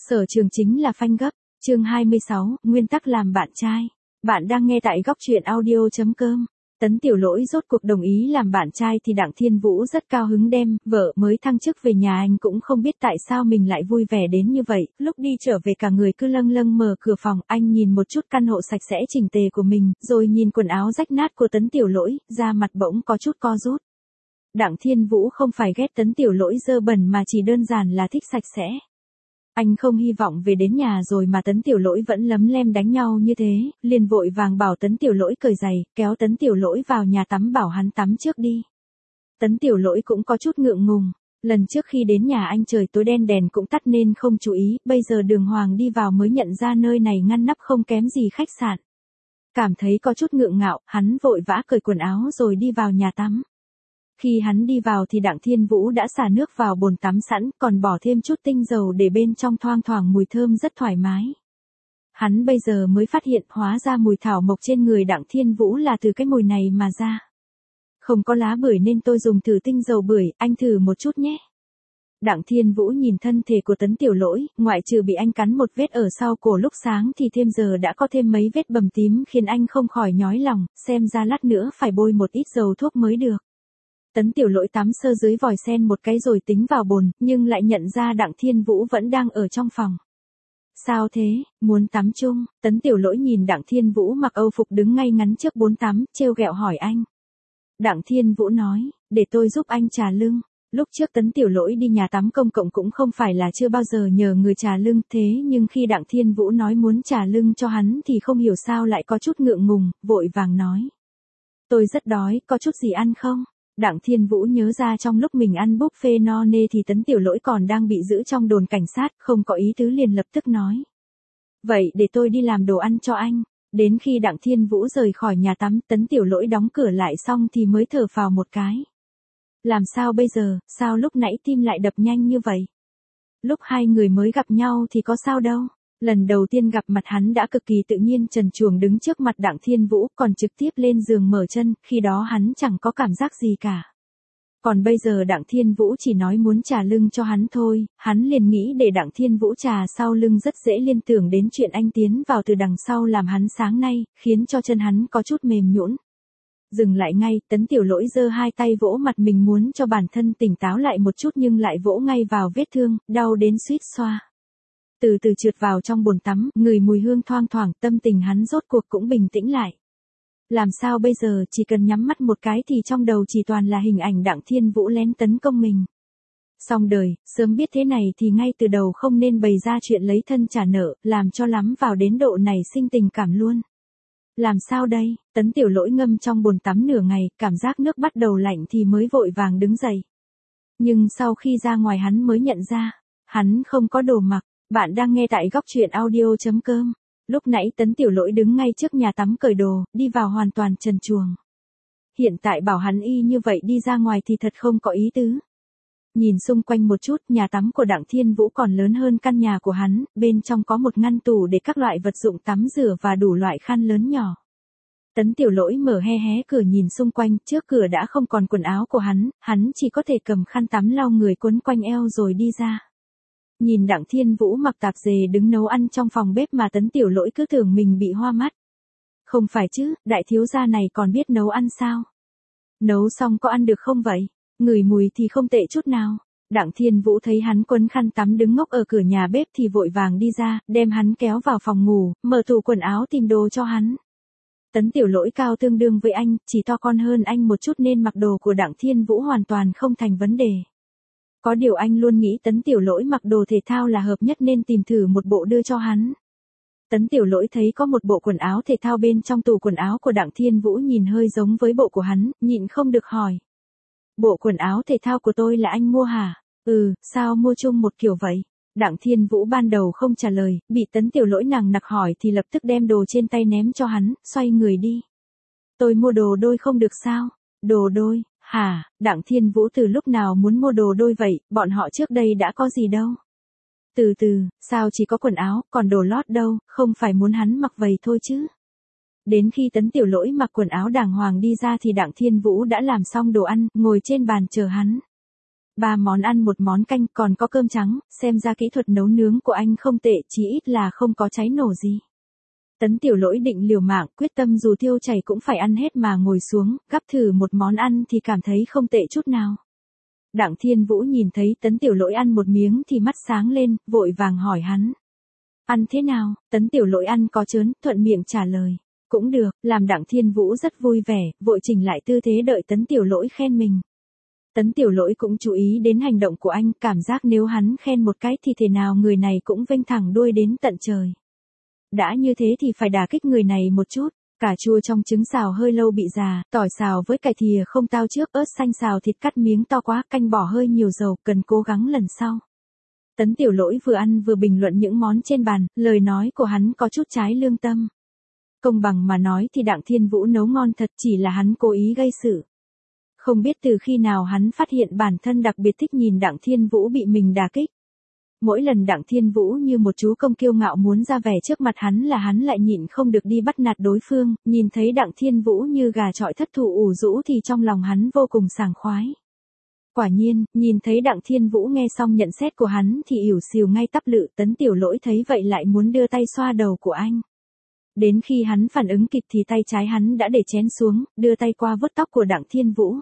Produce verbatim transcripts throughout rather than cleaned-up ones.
Sở trường chính là phanh gấp. Chương hai mươi sáu, nguyên tắc làm bạn trai. Bạn đang nghe tại góc truyện audio chấm com. Tấn Tiểu Lỗi rốt cuộc đồng ý làm bạn trai thì Đặng Thiên Vũ rất cao hứng đem vợ mới thăng chức về nhà, anh cũng không biết tại sao mình lại vui vẻ đến như vậy. Lúc đi trở về cả người cứ lâng lâng mở cửa phòng, anh nhìn một chút căn hộ sạch sẽ chỉnh tề của mình, rồi nhìn quần áo rách nát của Tấn Tiểu Lỗi, da mặt bỗng có chút co rút. Đặng Thiên Vũ không phải ghét Tấn Tiểu Lỗi dơ bẩn mà chỉ đơn giản là thích sạch sẽ. Anh không hy vọng về đến nhà rồi mà Tấn Tiểu Lỗi vẫn lấm lem đánh nhau như thế, liền vội vàng bảo Tấn Tiểu Lỗi cởi giày, kéo Tấn Tiểu Lỗi vào nhà tắm bảo hắn tắm trước đi. Tấn Tiểu Lỗi cũng có chút ngượng ngùng, lần trước khi đến nhà anh trời tối đen đèn cũng tắt nên không chú ý, bây giờ đường hoàng đi vào mới nhận ra nơi này ngăn nắp không kém gì khách sạn. Cảm thấy có chút ngượng ngạo, hắn vội vã cởi quần áo rồi đi vào nhà tắm. Khi hắn đi vào thì Đặng Thiên Vũ đã xả nước vào bồn tắm sẵn, còn bỏ thêm chút tinh dầu để bên trong thoang thoảng mùi thơm rất thoải mái. Hắn bây giờ mới phát hiện hóa ra mùi thảo mộc trên người Đặng Thiên Vũ là từ cái mùi này mà ra. Không có lá bưởi nên tôi dùng thử tinh dầu bưởi, anh thử một chút nhé. Đặng Thiên Vũ nhìn thân thể của Tấn Tiểu Lỗi, ngoại trừ bị anh cắn một vết ở sau cổ lúc sáng thì thêm giờ đã có thêm mấy vết bầm tím khiến anh không khỏi nhói lòng, xem ra lát nữa phải bôi một ít dầu thuốc mới được. Tấn Tiểu Lỗi tắm sơ dưới vòi sen một cái rồi tính vào bồn, nhưng lại nhận ra Đặng Thiên Vũ vẫn đang ở trong phòng. Sao thế, muốn tắm chung? Tấn Tiểu Lỗi nhìn Đặng Thiên Vũ mặc âu phục đứng ngay ngắn trước bồn tắm, trêu ghẹo hỏi anh. Đặng Thiên Vũ nói, để tôi giúp anh trà lưng. Lúc trước Tấn Tiểu Lỗi đi nhà tắm công cộng cũng không phải là chưa bao giờ nhờ người trà lưng, thế nhưng khi Đặng Thiên Vũ nói muốn trà lưng cho hắn thì không hiểu sao lại có chút ngượng ngùng, vội vàng nói. Tôi rất đói, có chút gì ăn không? Đặng Thiên Vũ nhớ ra trong lúc mình ăn buffet no nê thì Tấn Tiểu Lỗi còn đang bị giữ trong đồn cảnh sát, không có ý tứ liền lập tức nói. Vậy để tôi đi làm đồ ăn cho anh. Đến khi Đặng Thiên Vũ rời khỏi nhà tắm, Tấn Tiểu Lỗi đóng cửa lại xong thì mới thở phào một cái. Làm sao bây giờ, sao lúc nãy tim lại đập nhanh như vậy? Lúc hai người mới gặp nhau thì có sao đâu. Lần đầu tiên gặp mặt hắn đã cực kỳ tự nhiên trần truồng đứng trước mặt Đặng Thiên Vũ, còn trực tiếp lên giường mở chân, khi đó hắn chẳng có cảm giác gì cả. Còn bây giờ Đặng Thiên Vũ chỉ nói muốn trà lưng cho hắn thôi, hắn liền nghĩ để Đặng Thiên Vũ trà sau lưng rất dễ liên tưởng đến chuyện anh tiến vào từ đằng sau làm hắn sáng nay, khiến cho chân hắn có chút mềm nhũn. Dừng lại ngay, Tấn Tiểu Lỗi giơ hai tay vỗ mặt mình muốn cho bản thân tỉnh táo lại một chút nhưng lại vỗ ngay vào vết thương, đau đến suýt xoa. Từ từ trượt vào trong bồn tắm, người mùi hương thoang thoảng, tâm tình hắn rốt cuộc cũng bình tĩnh lại. Làm sao bây giờ, chỉ cần nhắm mắt một cái thì trong đầu chỉ toàn là hình ảnh Đặng Thiên Vũ lén tấn công mình. Xong đời, sớm biết thế này thì ngay từ đầu không nên bày ra chuyện lấy thân trả nợ, làm cho lắm vào đến độ này sinh tình cảm luôn. Làm sao đây, Tấn Tiểu Lỗi ngâm trong bồn tắm nửa ngày, cảm giác nước bắt đầu lạnh thì mới vội vàng đứng dậy. Nhưng sau khi ra ngoài hắn mới nhận ra, hắn không có đồ mặc. Bạn đang nghe tại góc truyện audio chấm com. Lúc nãy Tấn Tiểu Lỗi đứng ngay trước nhà tắm cởi đồ, đi vào hoàn toàn trần truồng. Hiện tại bảo hắn y như vậy đi ra ngoài thì thật không có ý tứ. Nhìn xung quanh một chút, nhà tắm của Đặng Thiên Vũ còn lớn hơn căn nhà của hắn, bên trong có một ngăn tủ để các loại vật dụng tắm rửa và đủ loại khăn lớn nhỏ. Tấn Tiểu Lỗi mở hé hé cửa nhìn xung quanh, trước cửa đã không còn quần áo của hắn, hắn chỉ có thể cầm khăn tắm lau người quấn quanh eo rồi đi ra. Nhìn Đặng Thiên Vũ mặc tạp dề đứng nấu ăn trong phòng bếp mà Tấn Tiểu Lỗi cứ tưởng mình bị hoa mắt. Không phải chứ, đại thiếu gia này còn biết nấu ăn sao? Nấu xong có ăn được không vậy? Ngửi mùi thì không tệ chút nào. Đặng Thiên Vũ thấy hắn quấn khăn tắm đứng ngốc ở cửa nhà bếp thì vội vàng đi ra, đem hắn kéo vào phòng ngủ, mở tủ quần áo tìm đồ cho hắn. Tấn Tiểu Lỗi cao tương đương với anh, chỉ to con hơn anh một chút nên mặc đồ của Đặng Thiên Vũ hoàn toàn không thành vấn đề. Có điều anh luôn nghĩ Tấn Tiểu Lỗi mặc đồ thể thao là hợp nhất nên tìm thử một bộ đưa cho hắn. Tấn Tiểu Lỗi thấy có một bộ quần áo thể thao bên trong tủ quần áo của Đặng Thiên Vũ nhìn hơi giống với bộ của hắn, nhịn không được hỏi. Bộ quần áo thể thao của tôi là anh mua hả? Ừ, sao mua chung một kiểu vậy? Đặng Thiên Vũ ban đầu không trả lời, bị Tấn Tiểu Lỗi nằng nặc hỏi thì lập tức đem đồ trên tay ném cho hắn, xoay người đi. Tôi mua đồ đôi không được sao? Đồ đôi? Hả, Đặng Thiên Vũ từ lúc nào muốn mua đồ đôi vậy, bọn họ trước đây đã có gì đâu. Từ từ, sao chỉ có quần áo, còn đồ lót đâu, không phải muốn hắn mặc vậy thôi chứ. Đến khi Tấn Tiểu Lỗi mặc quần áo đàng hoàng đi ra thì Đặng Thiên Vũ đã làm xong đồ ăn, ngồi trên bàn chờ hắn. Ba món ăn một món canh còn có cơm trắng, xem ra kỹ thuật nấu nướng của anh không tệ, chí ít là không có cháy nổ gì. Tấn Tiểu Lỗi định liều mạng, quyết tâm dù tiêu chảy cũng phải ăn hết mà ngồi xuống, gắp thử một món ăn thì cảm thấy không tệ chút nào. Đặng Thiên Vũ nhìn thấy Tấn Tiểu Lỗi ăn một miếng thì mắt sáng lên, vội vàng hỏi hắn. Ăn thế nào? Tấn Tiểu Lỗi ăn có chớn, thuận miệng trả lời. Cũng được, làm Đặng Thiên Vũ rất vui vẻ, vội chỉnh lại tư thế đợi Tấn Tiểu Lỗi khen mình. Tấn Tiểu Lỗi cũng chú ý đến hành động của anh, cảm giác nếu hắn khen một cái thì thể nào người này cũng vênh thẳng đuôi đến tận trời. Đã như thế thì phải đả kích người này một chút. Cà chua trong trứng xào hơi lâu bị già, tỏi xào với cải thìa không tao trước, ớt xanh xào thịt cắt miếng to quá, canh bỏ hơi nhiều dầu, cần cố gắng lần sau. Tấn Tiểu Lỗi vừa ăn vừa bình luận những món trên bàn, lời nói của hắn có chút trái lương tâm. Công bằng mà nói thì Đặng Thiên Vũ nấu ngon thật, chỉ là hắn cố ý gây sự. Không biết từ khi nào hắn phát hiện bản thân đặc biệt thích nhìn Đặng Thiên Vũ bị mình đả kích. Mỗi lần Đặng Thiên Vũ như một chú công kiêu ngạo muốn ra vẻ trước mặt hắn là hắn lại nhịn không được đi bắt nạt đối phương, nhìn thấy Đặng Thiên Vũ như gà chọi thất thủ ủ rũ thì trong lòng hắn vô cùng sảng khoái. Quả nhiên, nhìn thấy Đặng Thiên Vũ nghe xong nhận xét của hắn thì ỉu xìu ngay tắp lự. Tấn Tiểu Lỗi thấy vậy lại muốn đưa tay xoa đầu của anh. Đến khi hắn phản ứng kịp thì tay trái hắn đã để chén xuống, đưa tay qua vuốt tóc của Đặng Thiên Vũ.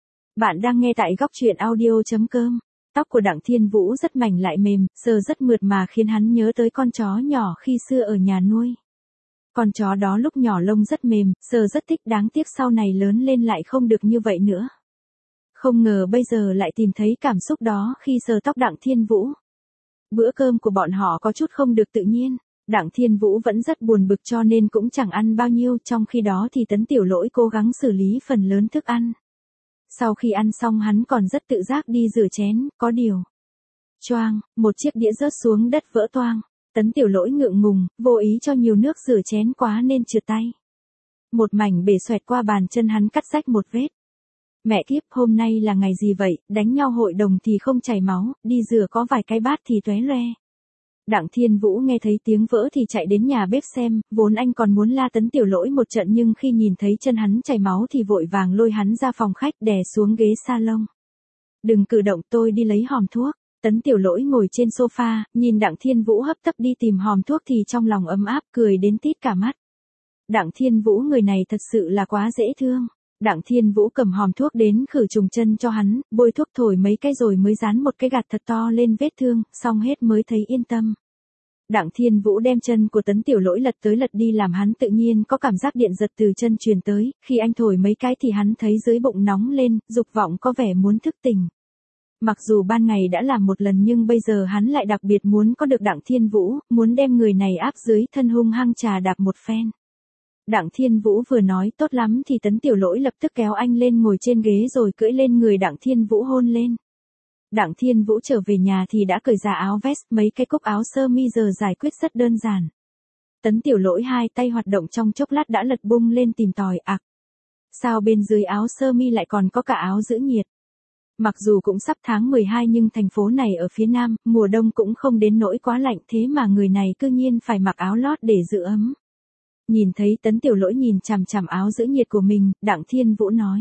Bạn đang nghe tại góc truyện audio chấm com. Tóc của Đặng Thiên Vũ rất mảnh lại mềm, sờ rất mượt mà khiến hắn nhớ tới con chó nhỏ khi xưa ở nhà nuôi. Con chó đó lúc nhỏ lông rất mềm, sờ rất thích, đáng tiếc sau này lớn lên lại không được như vậy nữa. Không ngờ bây giờ lại tìm thấy cảm xúc đó khi sờ tóc Đặng Thiên Vũ. Bữa cơm của bọn họ có chút không được tự nhiên. Đặng Thiên Vũ vẫn rất buồn bực cho nên cũng chẳng ăn bao nhiêu, trong khi đó thì Tấn Tiểu Lỗi cố gắng xử lý phần lớn thức ăn. Sau khi ăn xong hắn còn rất tự giác đi rửa chén, có điều. Choang, một chiếc đĩa rớt xuống đất vỡ toang. Tấn Tiểu Lỗi ngượng ngùng, vô ý cho nhiều nước rửa chén quá nên trượt tay. Một mảnh bể xoẹt qua bàn chân hắn, cắt rách một vết. Mẹ kiếp, hôm nay là ngày gì vậy, đánh nhau hội đồng thì không chảy máu, đi rửa có vài cái bát thì tóe loe. Đặng Thiên Vũ nghe thấy tiếng vỡ thì chạy đến nhà bếp xem, vốn anh còn muốn la Tấn Tiểu Lỗi một trận nhưng khi nhìn thấy chân hắn chảy máu thì vội vàng lôi hắn ra phòng khách đè xuống ghế salon. Đừng cử động, tôi đi lấy hòm thuốc. Tấn Tiểu Lỗi ngồi trên sofa, nhìn Đặng Thiên Vũ hấp tấp đi tìm hòm thuốc thì trong lòng ấm áp, cười đến tít cả mắt. Đặng Thiên Vũ người này thật sự là quá dễ thương. Đặng Thiên Vũ cầm hòm thuốc đến khử trùng chân cho hắn, bôi thuốc thổi mấy cái rồi mới dán một cái gạt thật to lên vết thương, xong hết mới thấy yên tâm. Đặng Thiên Vũ đem chân của Tấn Tiểu Lỗi lật tới lật đi làm hắn tự nhiên có cảm giác điện giật từ chân truyền tới, khi anh thổi mấy cái thì hắn thấy dưới bụng nóng lên, dục vọng có vẻ muốn thức tỉnh. Mặc dù ban ngày đã làm một lần nhưng bây giờ hắn lại đặc biệt muốn có được Đặng Thiên Vũ, muốn đem người này áp dưới thân hung hăng trà đạp một phen. Đặng Thiên Vũ vừa nói tốt lắm thì Tấn Tiểu Lỗi lập tức kéo anh lên ngồi trên ghế rồi cưỡi lên người Đặng Thiên Vũ hôn lên. Đặng Thiên Vũ trở về nhà thì đã cởi ra áo vest, mấy cái cúc áo sơ mi giờ giải quyết rất đơn giản. Tấn Tiểu Lỗi hai tay hoạt động trong chốc lát đã lật bung lên tìm tòi ạc. Sao bên dưới áo sơ mi lại còn có cả áo giữ nhiệt? Mặc dù cũng sắp tháng mười hai nhưng thành phố này ở phía Nam, mùa đông cũng không đến nỗi quá lạnh thế mà người này cư nhiên phải mặc áo lót để giữ ấm. Nhìn thấy Tấn Tiểu Lỗi nhìn chằm chằm áo giữ nhiệt của mình, Đặng Thiên Vũ nói.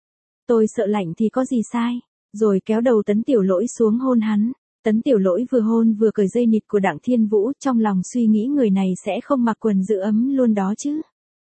Tôi sợ lạnh thì có gì sai, rồi kéo đầu Tấn Tiểu Lỗi xuống hôn hắn. Tấn Tiểu Lỗi vừa hôn vừa cởi dây nịt của Đặng Thiên Vũ, trong lòng suy nghĩ người này sẽ không mặc quần giữ ấm luôn đó chứ.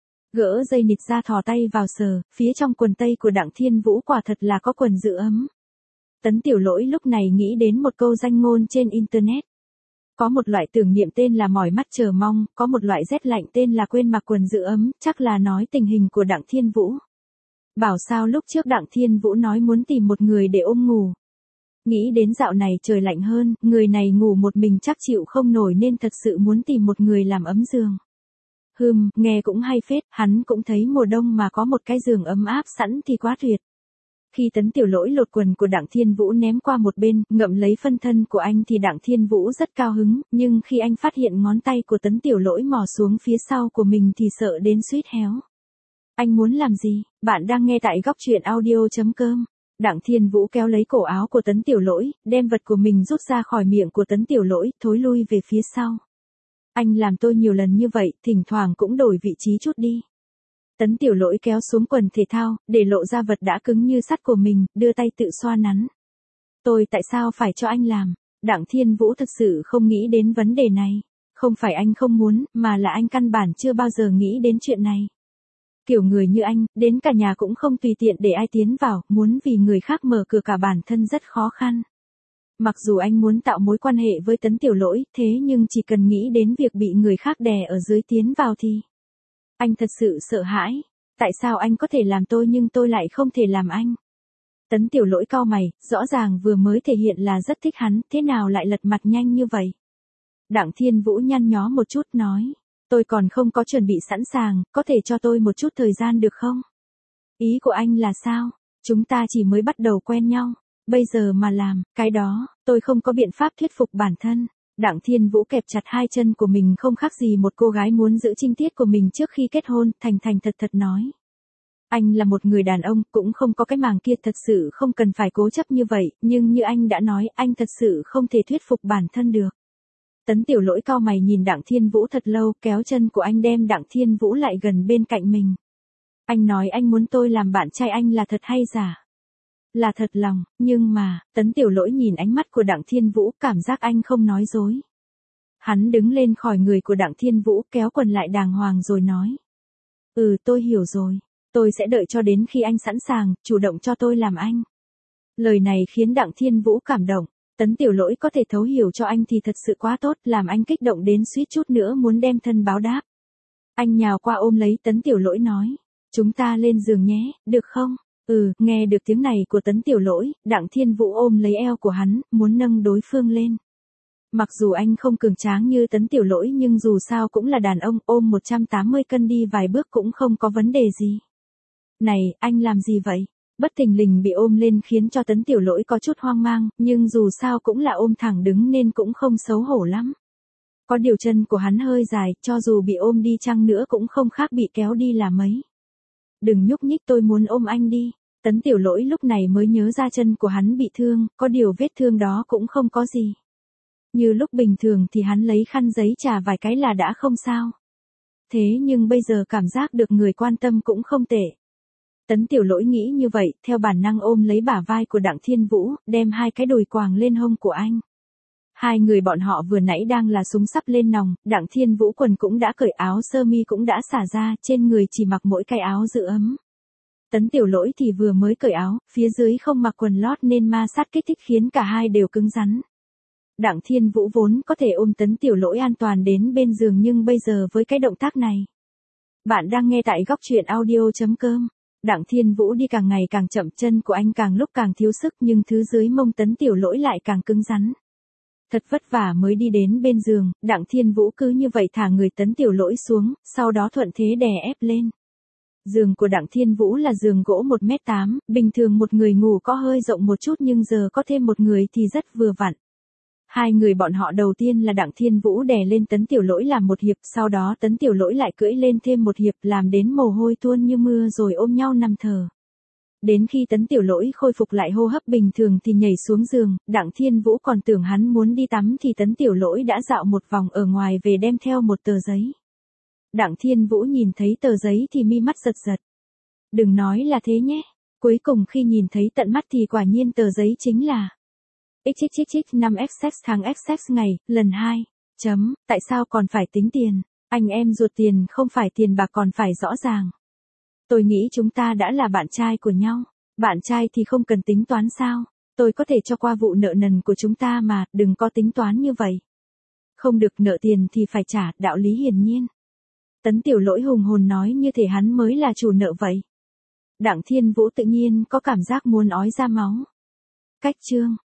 Gỡ dây nịt ra thò tay vào sờ, phía trong quần tây của Đặng Thiên Vũ quả thật là có quần giữ ấm. Tấn Tiểu Lỗi lúc này nghĩ đến một câu danh ngôn trên Internet. Có một loại tưởng niệm tên là mỏi mắt chờ mong, có một loại rét lạnh tên là quên mặc quần giữ ấm, chắc là nói tình hình của Đặng Thiên Vũ. Bảo sao lúc trước Đặng Thiên Vũ nói muốn tìm một người để ôm ngủ. Nghĩ đến dạo này trời lạnh hơn, người này ngủ một mình chắc chịu không nổi nên thật sự muốn tìm một người làm ấm giường. Hừm, nghe cũng hay phết, hắn cũng thấy mùa đông mà có một cái giường ấm áp sẵn thì quá tuyệt. Khi Tấn Tiểu Lỗi lột quần của Đặng Thiên Vũ ném qua một bên, ngậm lấy phân thân của anh thì Đặng Thiên Vũ rất cao hứng, nhưng khi anh phát hiện ngón tay của Tấn Tiểu Lỗi mò xuống phía sau của mình thì sợ đến suýt héo. Anh muốn làm gì? Bạn đang nghe tại góc truyện audio chấm com. Đặng Thiên Vũ kéo lấy cổ áo của Tấn Tiểu Lỗi, đem vật của mình rút ra khỏi miệng của Tấn Tiểu Lỗi, thối lui về phía sau. Anh làm tôi nhiều lần như vậy, thỉnh thoảng cũng đổi vị trí chút đi. Tấn Tiểu Lỗi kéo xuống quần thể thao, để lộ ra vật đã cứng như sắt của mình, đưa tay tự xoa nắn. Tôi tại sao phải cho anh làm? Đặng Thiên Vũ thật sự không nghĩ đến vấn đề này. Không phải anh không muốn, mà là anh căn bản chưa bao giờ nghĩ đến chuyện này. Kiểu người như anh, đến cả nhà cũng không tùy tiện để ai tiến vào, muốn vì người khác mở cửa cả bản thân rất khó khăn. Mặc dù anh muốn tạo mối quan hệ với Tấn Tiểu Lỗi, thế nhưng chỉ cần nghĩ đến việc bị người khác đè ở dưới tiến vào thì anh thật sự sợ hãi. Tại sao anh có thể làm tôi nhưng tôi lại không thể làm anh? Tấn Tiểu Lỗi cau mày, rõ ràng vừa mới thể hiện là rất thích hắn, thế nào lại lật mặt nhanh như vậy? Đặng Thiên Vũ nhăn nhó một chút nói, tôi còn không có chuẩn bị sẵn sàng, có thể cho tôi một chút thời gian được không? Ý của anh là sao? Chúng ta chỉ mới bắt đầu quen nhau, bây giờ mà làm, cái đó, tôi không có biện pháp thuyết phục bản thân. Đặng Thiên Vũ kẹp chặt hai chân của mình không khác gì một cô gái muốn giữ trinh tiết của mình trước khi kết hôn, thành thành thật thật nói. Anh là một người đàn ông, cũng không có cái màng kia, thật sự không cần phải cố chấp như vậy, nhưng như anh đã nói, anh thật sự không thể thuyết phục bản thân được. Tấn Tiểu Lỗi cau mày nhìn Đặng Thiên Vũ thật lâu, kéo chân của anh đem Đặng Thiên Vũ lại gần bên cạnh mình. Anh nói anh muốn tôi làm bạn trai anh là thật hay giả? Là thật lòng, nhưng mà, Tấn Tiểu Lỗi nhìn ánh mắt của Đặng Thiên Vũ, cảm giác anh không nói dối. Hắn đứng lên khỏi người của Đặng Thiên Vũ, kéo quần lại đàng hoàng rồi nói. Ừ, tôi hiểu rồi. Tôi sẽ đợi cho đến khi anh sẵn sàng, chủ động cho tôi làm anh. Lời này khiến Đặng Thiên Vũ cảm động. Tấn Tiểu Lỗi có thể thấu hiểu cho anh thì thật sự quá tốt, làm anh kích động đến suýt chút nữa muốn đem thân báo đáp. Anh nhào qua ôm lấy Tấn Tiểu Lỗi nói. Chúng ta lên giường nhé, được không? Ừ, nghe được tiếng này của Tấn Tiểu Lỗi, Đặng Thiên Vũ ôm lấy eo của hắn, muốn nâng đối phương lên. Mặc dù anh không cường tráng như Tấn Tiểu Lỗi nhưng dù sao cũng là đàn ông, ôm một trăm tám mươi cân đi vài bước cũng không có vấn đề gì. Này, anh làm gì vậy? Bất thình lình bị ôm lên khiến cho Tấn Tiểu Lỗi có chút hoang mang, nhưng dù sao cũng là ôm thẳng đứng nên cũng không xấu hổ lắm. Có điều chân của hắn hơi dài, cho dù bị ôm đi chăng nữa cũng không khác bị kéo đi là mấy. Đừng nhúc nhích, tôi muốn ôm anh đi. Tấn Tiểu Lỗi lúc này mới nhớ ra chân của hắn bị thương, có điều vết thương đó cũng không có gì. Như lúc bình thường thì hắn lấy khăn giấy chà vài cái là đã không sao. Thế nhưng bây giờ cảm giác được người quan tâm cũng không tệ. Tấn Tiểu Lỗi nghĩ như vậy, theo bản năng ôm lấy bả vai của Đặng Thiên Vũ, đem hai cái đùi quàng lên hông của anh. Hai người bọn họ vừa nãy đang là súng sắp lên nòng, Đặng Thiên Vũ quần cũng đã cởi, áo sơ mi cũng đã xả ra, trên người chỉ mặc mỗi cái áo giữ ấm. Tấn Tiểu Lỗi thì vừa mới cởi áo, phía dưới không mặc quần lót nên ma sát kích thích khiến cả hai đều cứng rắn. Đặng Thiên Vũ vốn có thể ôm Tấn Tiểu Lỗi an toàn đến bên giường nhưng bây giờ với cái động tác này. Bạn đang nghe tại góc truyện audio chấm com. Đặng Thiên Vũ đi càng ngày càng chậm, chân của anh càng lúc càng thiếu sức nhưng thứ dưới mông Tấn Tiểu Lỗi lại càng cứng rắn. Thật vất vả mới đi đến bên giường, Đặng Thiên Vũ cứ như vậy thả người Tấn Tiểu Lỗi xuống, sau đó thuận thế đè ép lên. Giường của Đặng Thiên Vũ là giường gỗ một mét tám, bình thường một người ngủ có hơi rộng một chút nhưng giờ có thêm một người thì rất vừa vặn. Hai người bọn họ đầu tiên là Đặng Thiên Vũ đè lên Tấn Tiểu Lỗi làm một hiệp, sau đó Tấn Tiểu Lỗi lại cưỡi lên thêm một hiệp làm đến mồ hôi tuôn như mưa rồi ôm nhau nằm thở. Đến khi Tấn Tiểu Lỗi khôi phục lại hô hấp bình thường thì nhảy xuống giường, Đặng Thiên Vũ còn tưởng hắn muốn đi tắm thì Tấn Tiểu Lỗi đã dạo một vòng ở ngoài về đem theo một tờ giấy. Đặng Thiên Vũ nhìn thấy tờ giấy thì mi mắt giật giật. Đừng nói là thế nhé. Cuối cùng khi nhìn thấy tận mắt thì quả nhiên tờ giấy chính là xxxx năm x tháng x ngày, lần hai. Chấm, tại sao còn phải tính tiền? Anh em ruột tiền không phải tiền bạc còn phải rõ ràng. Tôi nghĩ chúng ta đã là bạn trai của nhau. Bạn trai thì không cần tính toán sao? Tôi có thể cho qua vụ nợ nần của chúng ta mà, đừng có tính toán như vậy. Không được, nợ tiền thì phải trả, đạo lý hiển nhiên. Tấn Tiểu Lỗi hùng hồn nói như thể hắn mới là chủ nợ vậy. Đặng Thiên Vũ tự nhiên có cảm giác muốn ói ra máu. Cách chương